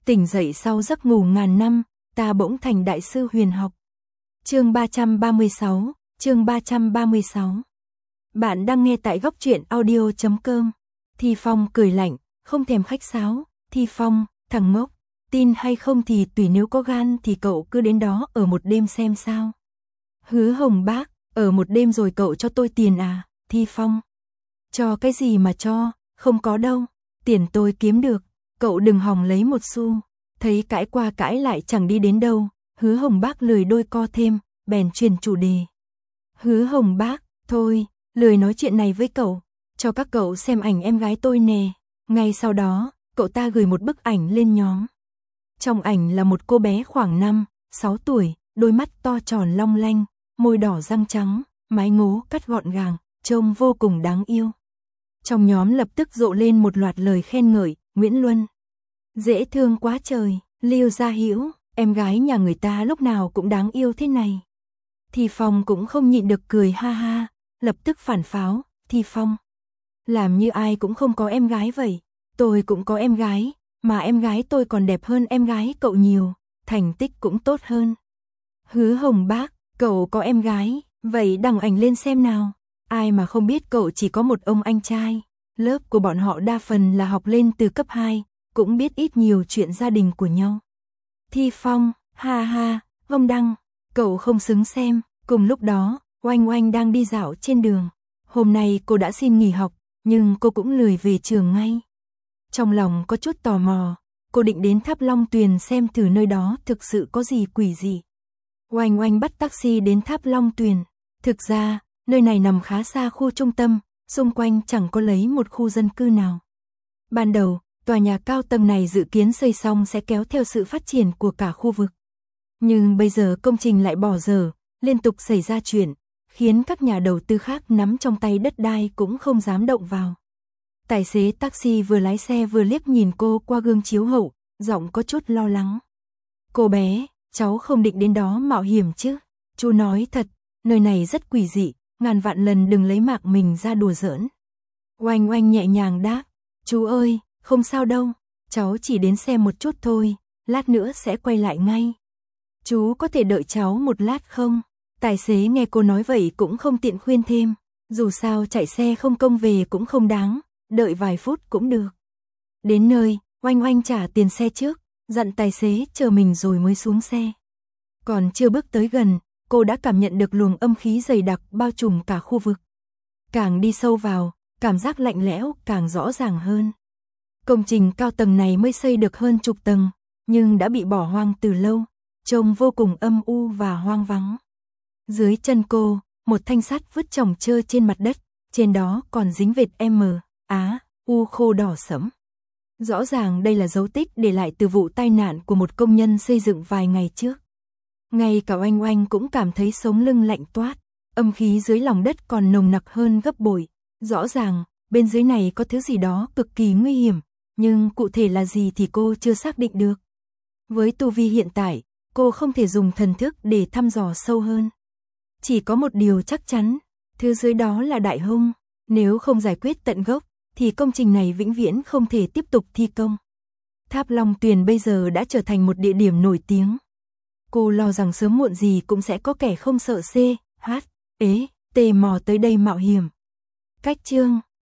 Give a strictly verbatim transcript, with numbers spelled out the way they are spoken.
Tỉnh dậy sau giấc ngủ ngàn năm, ta bỗng thành đại sư huyền học. Chương ba trăm ba mươi sáu, chương ba trăm ba mươi sáu. Bạn đang nghe tại góc truyện audio chấm com. Thi Phong cười lạnh, không thèm khách sáo. Thi Phong, thằng ngốc, tin hay không thì tùy, nếu có gan thì cậu cứ đến đó ở một đêm xem sao. Hứa Hồng Bác, ở một đêm rồi cậu cho tôi tiền à? Thi Phong, cho cái gì mà cho, không có đâu, tiền tôi kiếm được, cậu đừng hòng lấy một xu. Thấy cãi qua cãi lại chẳng đi đến đâu, Hứa Hồng Bác lười đôi co thêm, bèn chuyển chủ đề. Hứa Hồng Bác, thôi, lười nói chuyện này với cậu, cho các cậu xem ảnh em gái tôi nè. Ngay sau đó, cậu ta gửi một bức ảnh lên nhóm. Trong ảnh là một cô bé khoảng năm, sáu tuổi, đôi mắt to tròn long lanh, môi đỏ răng trắng, mái ngố cắt gọn gàng, trông vô cùng đáng yêu. Trong nhóm lập tức rộ lên một loạt lời khen ngợi. Nguyễn Luân, dễ thương quá trời. Lưu Gia Hữu, em gái nhà người ta lúc nào cũng đáng yêu thế này. Thi Phong cũng không nhịn được cười ha ha, lập tức phản pháo. Thi Phong, làm như ai cũng không có em gái vậy. Tôi cũng có em gái, mà em gái tôi còn đẹp hơn em gái cậu nhiều, thành tích cũng tốt hơn. Hứa Hồng Bác, cậu có em gái, vậy đăng ảnh lên xem nào. Ai mà không biết cậu chỉ có một ông anh trai. Lớp của bọn họ đa phần là học lên từ cấp hai, cũng biết ít nhiều chuyện gia đình của nhau. Thi Phong, ha ha, không đăng, cậu không xứng xem. Cùng lúc đó, Oanh Oanh đang đi dạo trên đường. Hôm nay cô đã xin nghỉ học, nhưng cô cũng lười về trường ngay. Trong lòng có chút tò mò, cô định đến tháp Long Tuyền xem thử nơi đó thực sự có gì quỷ dị. Oanh Oanh bắt taxi đến tháp Long Tuyền. Thực ra, nơi này nằm khá xa khu trung tâm, xung quanh chẳng có lấy một khu dân cư nào. Ban đầu, tòa nhà cao tầng này dự kiến xây xong sẽ kéo theo sự phát triển của cả khu vực. Nhưng bây giờ công trình lại bỏ dở, liên tục xảy ra chuyện, khiến các nhà đầu tư khác nắm trong tay đất đai cũng không dám động vào. Tài xế taxi vừa lái xe vừa liếc nhìn cô qua gương chiếu hậu, giọng có chút lo lắng. Cô bé, cháu không định đến đó mạo hiểm chứ? Chú nói thật, nơi này rất quỷ dị, ngàn vạn lần đừng lấy mạng mình ra đùa giỡn. Oanh Oanh nhẹ nhàng đáp, chú ơi, không sao đâu, cháu chỉ đến xem một chút thôi, lát nữa sẽ quay lại ngay. Chú có thể đợi cháu một lát không? Tài xế nghe cô nói vậy cũng không tiện khuyên thêm, dù sao chạy xe không công về cũng không đáng, đợi vài phút cũng được. Đến nơi, Oanh Oanh trả tiền xe trước, dặn tài xế chờ mình rồi mới xuống xe. Còn chưa bước tới gần, cô đã cảm nhận được luồng âm khí dày đặc bao trùm cả khu vực. Càng đi sâu vào, cảm giác lạnh lẽo càng rõ ràng hơn. Công trình cao tầng này mới xây được hơn chục tầng, nhưng đã bị bỏ hoang từ lâu, trông vô cùng âm u và hoang vắng. Dưới chân cô, một thanh sắt vứt chồng chơ trên mặt đất, trên đó còn dính vệt M, Á, U khô đỏ sẫm. Rõ ràng đây là dấu tích để lại từ vụ tai nạn của một công nhân xây dựng vài ngày trước. Ngay cả Oanh Oanh cũng cảm thấy sống lưng lạnh toát, âm khí dưới lòng đất còn nồng nặc hơn gấp bội. Rõ ràng, bên dưới này có thứ gì đó cực kỳ nguy hiểm, nhưng cụ thể là gì thì cô chưa xác định được. Với tu vi hiện tại, cô không thể dùng thần thức để thăm dò sâu hơn. Chỉ có một điều chắc chắn, thứ dưới đó là đại hung, nếu không giải quyết tận gốc, thì công trình này vĩnh viễn không thể tiếp tục thi công. Tháp Long Tuyền bây giờ đã trở thành một địa điểm nổi tiếng. Cô lo rằng sớm muộn gì cũng sẽ có kẻ không sợ C, H, ế, T mò tới đây mạo hiểm. Cách chương